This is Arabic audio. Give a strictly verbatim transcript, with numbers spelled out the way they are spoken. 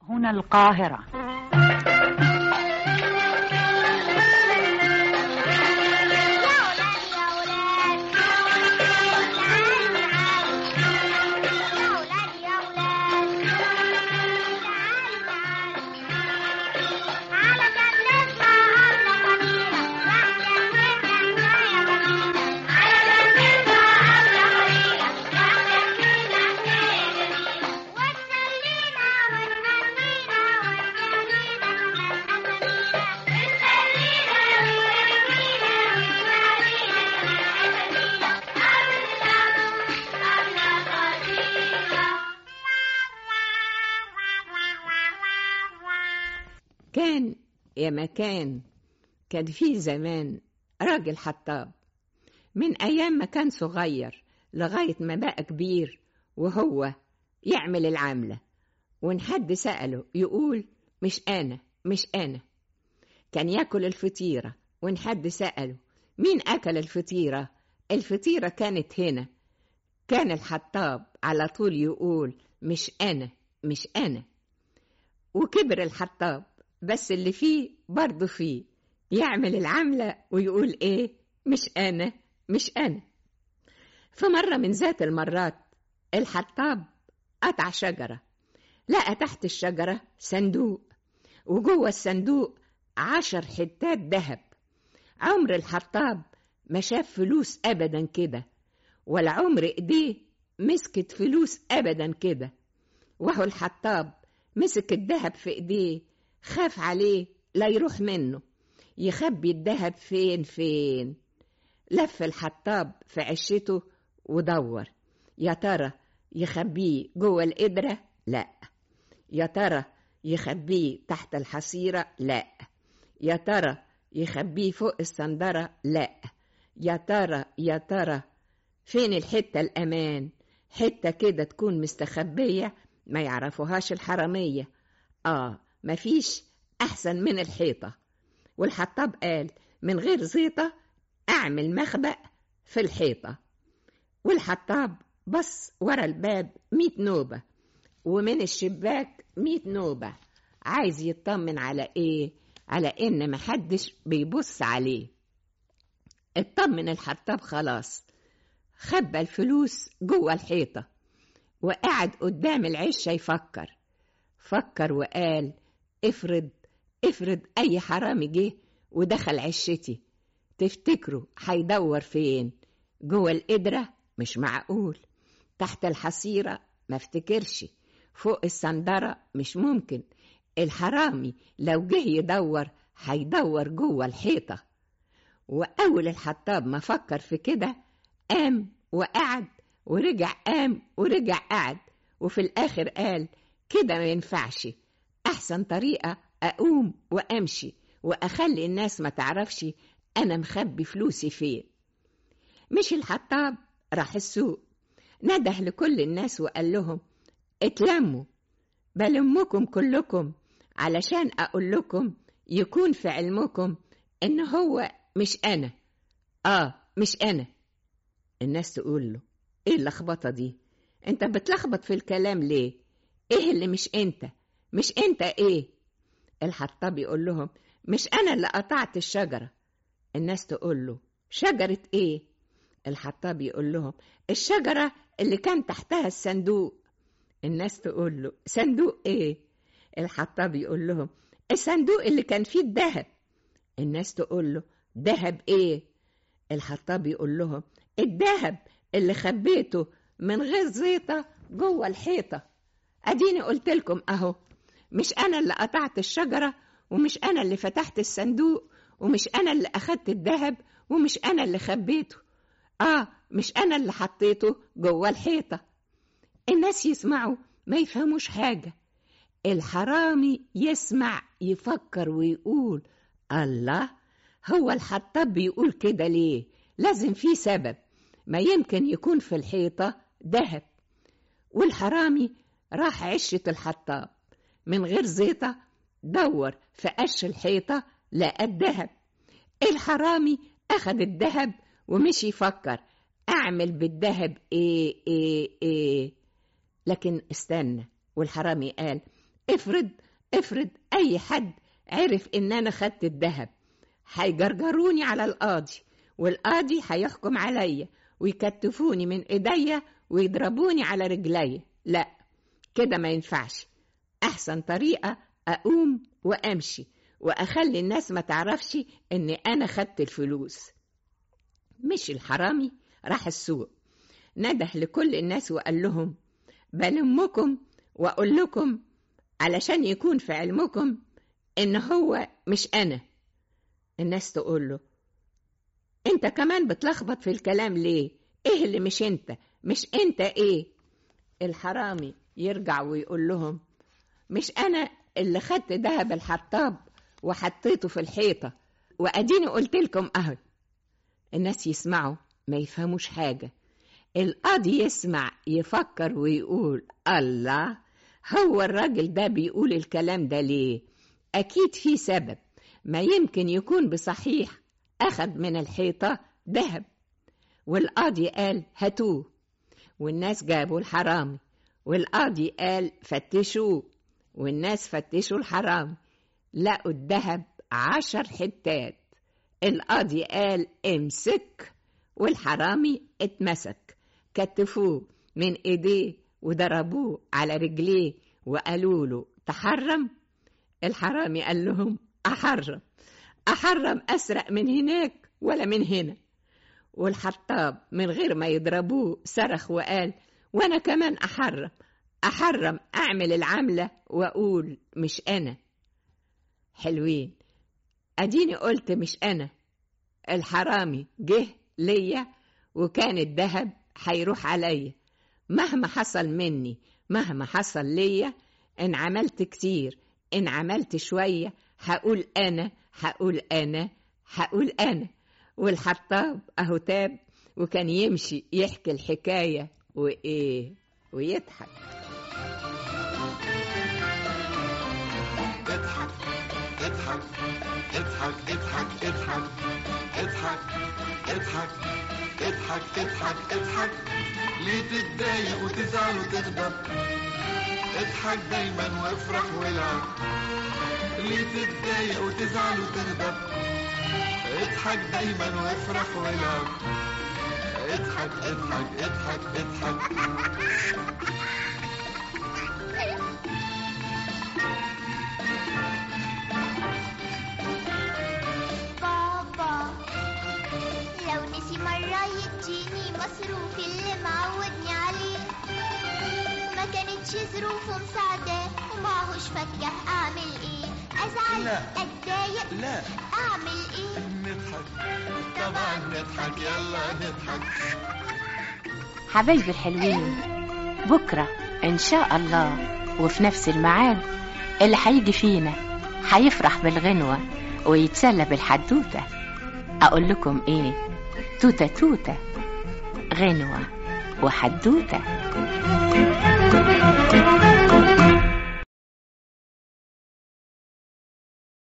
هنا القاهرة. كان يا مكان كان في زمان راجل حطاب، من أيام ما كان صغير لغاية ما بقى كبير وهو يعمل العملة، وإن حد سأله يقول مش أنا مش أنا. كان يأكل الفطيرة، وإن حد سأله مين أكل الفطيرة، الفطيرة كانت هنا، كان الحطاب على طول يقول مش أنا مش أنا. وكبر الحطاب، بس اللي فيه برضه فيه، يعمل العملة ويقول إيه مش أنا مش أنا. فمرة من ذات المرات الحطاب قطع شجرة، لقى تحت الشجرة صندوق، وجوه الصندوق عشر حتات ذهب. عمر الحطاب ما شاف فلوس أبدا كده، ولا عمر إيديه مسكت فلوس أبدا كده. وهو الحطاب مسك الذهب في إيديه، خاف عليه لا يروح منه، يخبي الذهب فين فين. لف الحطاب في عشته ودور، يا ترى يخبيه جوه القدرة؟ لا. يا ترى يخبيه تحت الحصيرة؟ لا. يا ترى يخبيه فوق الصندرة؟ لا. يا ترى يا ترى فين الحتة الأمان، حتة كده تكون مستخبية ما يعرفوهاش الحرامية؟ آه مفيش أحسن من الحيطة. والحطاب قال من غير زيطة أعمل مخبأ في الحيطة. والحطاب بص ورا الباب ميت نوبة، ومن الشباك ميت نوبة، عايز يطمن على إيه؟ على إن محدش بيبص عليه. اطمن الحطاب خلاص، خبى الفلوس جوه الحيطة، وقعد قدام العشة يفكر. فكر وقال افرض افرض أي حرامي جه ودخل عشتي، تفتكروا هيدور فين؟ جوه القدرة؟ مش معقول. تحت الحصيرة؟ ما افتكرش. فوق الصندرة؟ مش ممكن. الحرامي لو جه يدور هيدور جوه الحيطة. وأول الحطاب ما فكر في كده قام وقعد ورجع، قام ورجع قعد، وفي الآخر قال كده ما ينفعش، أحسن طريقة أقوم وأمشي وأخلي الناس ما تعرفش أنا مخبي فلوسي فين. مش الحطاب راح السوق، نده لكل الناس وقال لهم اتلموا، بلمكم كلكم علشان أقول لكم يكون في علمكم إن هو مش أنا. آه مش أنا. الناس تقول له إيه اللخبطة دي؟ أنت بتلخبط في الكلام ليه؟ إيه اللي مش أنت؟ مش أنت إيه؟ الحطاب يقول لهم مش أنا اللي قطعت الشجرة. الناس تقول له شجرة إيه؟ الحطاب يقول لهم الشجرة اللي كان تحتها الصندوق. الناس تقول له صندوق إيه؟ الحطاب يقول لهم الصندوق اللي كان فيه الذهب. الناس تقول له ذهب إيه؟ الحطاب يقول لهم الذهب اللي خبيته من غير زيطة جوه الحيطة. أديني قلت لكم أهو، مش أنا اللي قطعت الشجرة، ومش أنا اللي فتحت الصندوق، ومش أنا اللي أخدت الذهب، ومش أنا اللي خبيته. آه مش أنا اللي حطيته جوه الحيطة. الناس يسمعوا ما يفهموش حاجة. الحرامي يسمع يفكر ويقول الله، هو الحطاب بيقول كده ليه؟ لازم في سبب، ما يمكن يكون في الحيطة ذهب. والحرامي راح عشة الحطاب من غير زيطة، دور في قش الحيطة لقى الذهب. الحرامي أخد الذهب ومشي يفكر أعمل بالذهب إيه إيه إيه. لكن استنى، والحرامي قال افرض افرض أي حد عرف إن أنا خدت الذهب، هيجرجروني على القاضي، والقاضي هيحكم عليا ويكتفوني من إيديا ويضربوني على رجلي. لا، كده ما ينفعش. أحسن طريقة أقوم وأمشي وأخلي الناس ما تعرفش إن أنا خدت الفلوس. مش الحرامي راح السوق، نده لكل الناس وقال لهم: بلمكم وأقول لكم علشان يكون في علمكم إن هو مش أنا. الناس تقول له: أنت كمان بتلخبط في الكلام ليه؟ إيه اللي مش أنت؟ مش أنت إيه؟ الحرامي يرجع ويقول لهم: مش أنا اللي خدت دهب الحطاب وحطيته في الحيطة، وأديني قلت لكم أهو. الناس يسمعوا ما يفهموش حاجة. القاضي يسمع يفكر ويقول: الله، هو الراجل ده بيقول الكلام ده ليه؟ أكيد في سبب، ما يمكن يكون بصحيح أخذ من الحيطة دهب. والقاضي قال: هاتوه. والناس جابوا الحرامي، والقاضي قال: فتشوه. والناس فتشوا الحرامي، لقوا الدهب عشر حتات. القاضي قال: امسك. والحرامي اتمسك، كتفوه من ايديه وضربوه على رجليه وقالوا له: تحرم. الحرامي قال لهم: احرم احرم اسرق من هناك ولا من هنا. والحطاب من غير ما يضربوه صرخ وقال: وانا كمان احرم احرم اعمل العملة واقول مش انا. حلوين، اديني قلت مش انا. الحرامي جه ليا وكان الذهب هيروح عليا. مهما حصل مني، مهما حصل ليا، ان عملت كتير، ان عملت شوية، هقول انا هقول انا هقول انا. والحطاب اهو تاب وكان يمشي يحكي الحكاية وايه ويضحك. اضحك اضحك اضحك اضحك اضحك اضحك اضحك اضحك اضحك اضحك ليه تتضايق وتزعل وتغضب؟ اضحك دايما وافرح والعب. ليه تتضايق وتزعل وتغضب؟ اضحك دايما وافرح والعب. اضحك اضحك اضحك اضحك بابا لو نسي مرة يديني مصروفي اللي معودني عليه، ما كانتش ظروفه مساعدة ومعهوش فكة، اعمل ايه؟ ازعل؟ لا. اتضايق؟ لا. اعمل ايه؟ نضحك، طبعا نضحك، يلا نضحك. حبايبي الحلوين، بكرة إن شاء الله وفي نفس الميعاد اللي هيجي فينا هيفرح بالغنوة ويتسلى بالحدوتة. أقول لكم إيه؟ توتة توتة، غنوة وحدوتة.